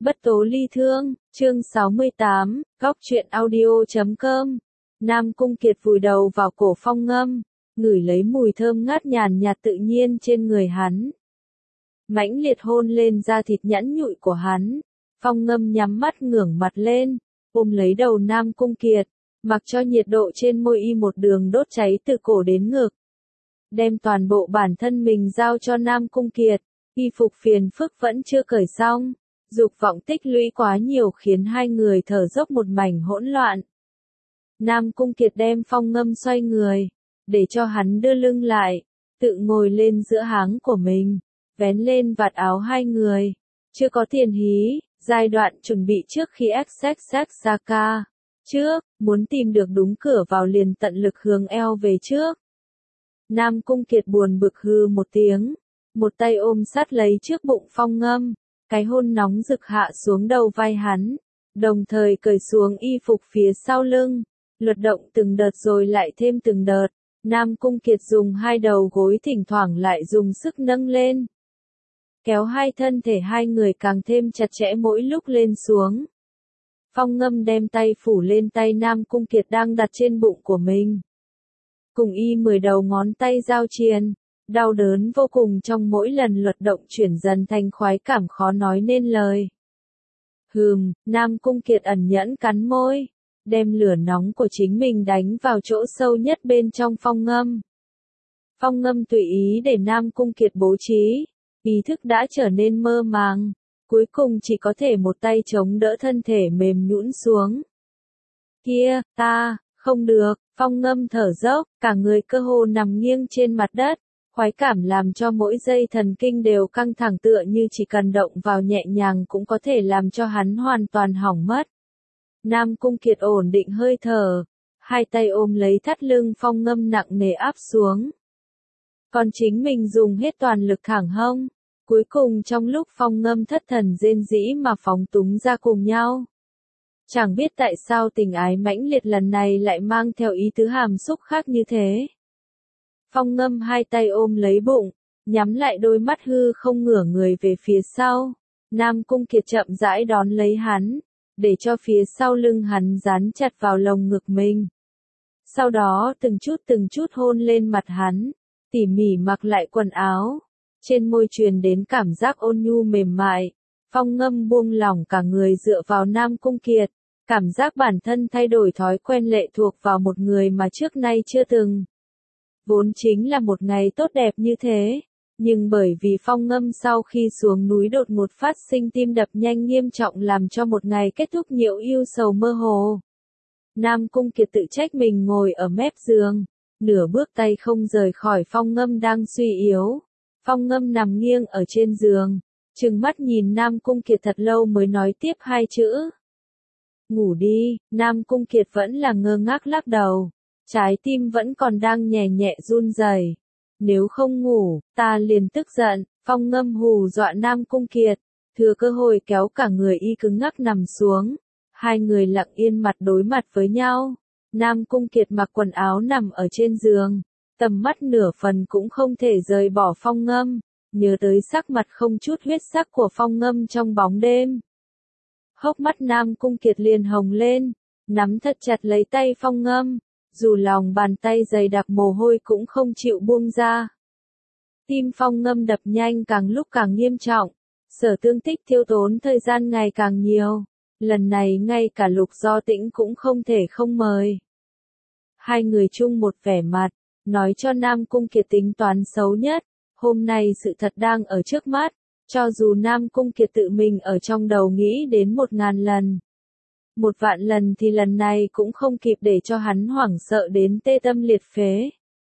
Bất tố ly thương, chương 68, góc truyện audio.com. Nam Cung Kiệt vùi đầu vào cổ Phong Ngâm, ngửi lấy mùi thơm ngát nhàn nhạt tự nhiên trên người hắn. Mãnh liệt hôn lên da thịt nhẵn nhụi của hắn, Phong Ngâm nhắm mắt ngửa mặt lên, ôm lấy đầu Nam Cung Kiệt, mặc cho nhiệt độ trên môi y một đường đốt cháy từ cổ đến ngực. Đem toàn bộ bản thân mình giao cho Nam Cung Kiệt, y phục phiền phức vẫn chưa cởi xong. Dục vọng tích lũy quá nhiều khiến hai người thở dốc một mảnh hỗn loạn. Nam Cung Kiệt đem Phong Ngâm xoay người, để cho hắn đưa lưng lại, tự ngồi lên giữa háng của mình, vén lên vạt áo hai người. Chưa có tiền hí, giai đoạn chuẩn bị trước khi XXX Saka. Trước, muốn tìm được đúng cửa vào liền tận lực hướng eo về trước. Nam Cung Kiệt buồn bực hừ một tiếng, một tay ôm sát lấy trước bụng Phong Ngâm. Cái hôn nóng rực hạ xuống đầu vai hắn, đồng thời cởi xuống y phục phía sau lưng, luật động từng đợt rồi lại thêm từng đợt. Nam Cung Kiệt dùng hai đầu gối thỉnh thoảng lại dùng sức nâng lên, kéo hai thân thể hai người càng thêm chặt chẽ mỗi lúc lên xuống. Phong Ngâm đem tay phủ lên tay Nam Cung Kiệt đang đặt trên bụng của mình, cùng y 10 đầu ngón tay giao triền. Đau đớn vô cùng trong mỗi lần luật động chuyển dần thành khoái cảm khó nói nên lời. Nam Cung Kiệt ẩn nhẫn cắn môi, đem lửa nóng của chính mình đánh vào chỗ sâu nhất bên trong Phong Ngâm. Phong Ngâm tùy ý để Nam Cung Kiệt bố trí, ý thức đã trở nên mơ màng, cuối cùng chỉ có thể một tay chống đỡ thân thể mềm nhũn xuống. Kia, ta, không được, Phong Ngâm thở dốc, cả người cơ hồ nằm nghiêng trên mặt đất. Khoái cảm làm cho mỗi dây thần kinh đều căng thẳng tựa như chỉ cần động vào nhẹ nhàng cũng có thể làm cho hắn hoàn toàn hỏng mất. Nam Cung Kiệt ổn định hơi thở, hai tay ôm lấy thắt lưng Phong Ngâm nặng nề áp xuống. Còn chính mình dùng hết toàn lực thẳng hông, cuối cùng trong lúc Phong Ngâm thất thần rên rỉ mà phóng túng ra cùng nhau. Chẳng biết tại sao tình ái mãnh liệt lần này lại mang theo ý tứ hàm xúc khác như thế. Phong Ngâm hai tay ôm lấy bụng, nhắm lại đôi mắt hư không ngửa người về phía sau. Nam Cung Kiệt chậm rãi đón lấy hắn, để cho phía sau lưng hắn dán chặt vào lồng ngực mình. Sau đó từng chút hôn lên mặt hắn, tỉ mỉ mặc lại quần áo. Trên môi truyền đến cảm giác ôn nhu mềm mại. Phong Ngâm buông lỏng cả người dựa vào Nam Cung Kiệt, cảm giác bản thân thay đổi thói quen lệ thuộc vào một người mà trước nay chưa từng. Vốn chính là một ngày tốt đẹp như thế, nhưng bởi vì Phong Ngâm sau khi xuống núi đột ngột phát sinh tim đập nhanh nghiêm trọng làm cho một ngày kết thúc nhiễu ưu sầu mơ hồ. Nam Cung Kiệt tự trách mình ngồi ở mép giường, nửa bước tay không rời khỏi Phong Ngâm đang suy yếu. Phong Ngâm nằm nghiêng ở trên giường, trừng mắt nhìn Nam Cung Kiệt thật lâu mới nói tiếp hai chữ. Ngủ đi, Nam Cung Kiệt vẫn là ngơ ngác lắc đầu. Trái tim vẫn còn đang nhẹ nhẹ run rẩy. Nếu không ngủ, ta liền tức giận. Phong Ngâm hù dọa Nam Cung Kiệt, thừa cơ hội kéo cả người y cứng ngắc nằm xuống. Hai người lặng yên mặt đối mặt với nhau. Nam Cung Kiệt mặc quần áo nằm ở trên giường, tầm mắt nửa phần cũng không thể rời bỏ Phong Ngâm, nhớ tới sắc mặt không chút huyết sắc của Phong Ngâm trong bóng đêm. Hốc mắt Nam Cung Kiệt liền hồng lên, nắm thật chặt lấy tay Phong Ngâm. Dù lòng bàn tay dày đặc mồ hôi cũng không chịu buông ra. Tim Phong Ngâm đập nhanh càng lúc càng nghiêm trọng, sở tương tích tiêu tốn thời gian ngày càng nhiều. Lần này ngay cả Lục Do Tĩnh cũng không thể không mời. Hai người chung một vẻ mặt, nói cho Nam Cung Kiệt tính toán xấu nhất. Hôm nay sự thật đang ở trước mắt, cho dù Nam Cung Kiệt tự mình ở trong đầu nghĩ đến 1000 lần. 1.000.000 lần thì lần này cũng không kịp để cho hắn hoảng sợ đến tê tâm liệt phế.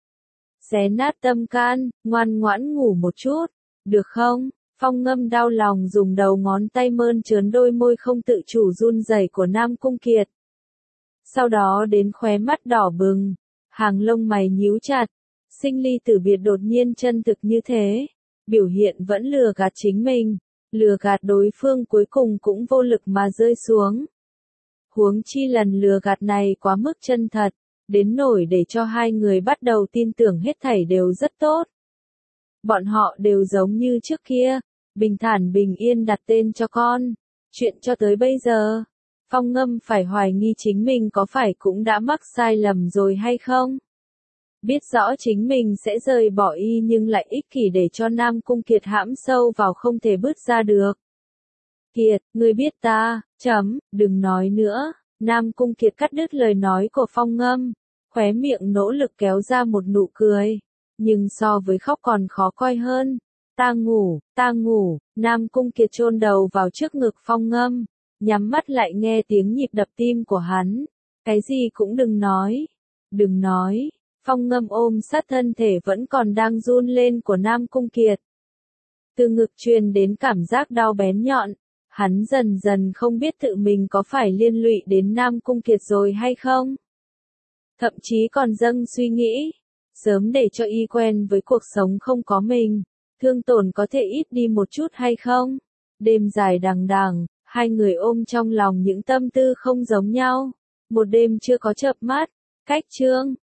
Xé nát tâm can, ngoan ngoãn ngủ một chút, được không? Phong Ngâm đau lòng dùng đầu ngón tay mơn trớn đôi môi không tự chủ run rẩy của Nam Cung Kiệt. Sau đó đến khóe mắt đỏ bừng, hàng lông mày nhíu chặt, sinh ly tử biệt đột nhiên chân thực như thế, biểu hiện vẫn lừa gạt chính mình, lừa gạt đối phương cuối cùng cũng vô lực mà rơi xuống. Huống chi lần lừa gạt này quá mức chân thật, đến nỗi để cho hai người bắt đầu tin tưởng hết thảy đều rất tốt. Bọn họ đều giống như trước kia, bình thản bình yên đặt tên cho con, Chuyện cho tới bây giờ, Phong Ngâm phải hoài nghi chính mình có phải cũng đã mắc sai lầm rồi hay không? Biết rõ chính mình sẽ rời bỏ y nhưng lại ích kỷ để cho Nam Cung Kiệt hãm sâu vào không thể bứt ra được. Kiệt, ngươi biết ta, đừng nói nữa. Nam Cung Kiệt cắt đứt lời nói của Phong Ngâm, khóe miệng nỗ lực kéo ra một nụ cười. Nhưng so với khóc còn khó coi hơn. Ta ngủ, Nam Cung Kiệt chôn đầu vào trước ngực Phong Ngâm, nhắm mắt lại nghe tiếng nhịp đập tim của hắn. Cái gì cũng đừng nói. Phong Ngâm ôm sát thân thể vẫn còn đang run lên của Nam Cung Kiệt. Từ ngực truyền đến cảm giác đau bén nhọn, hắn dần dần không biết tự mình có phải liên lụy đến Nam Cung Kiệt rồi hay không. Thậm chí còn dâng suy nghĩ, sớm để cho y quen với cuộc sống không có mình, thương tổn có thể ít đi một chút hay không. Đêm dài đằng đẵng, hai người ôm trong lòng những tâm tư không giống nhau. Một đêm chưa có chợp mắt, cách chương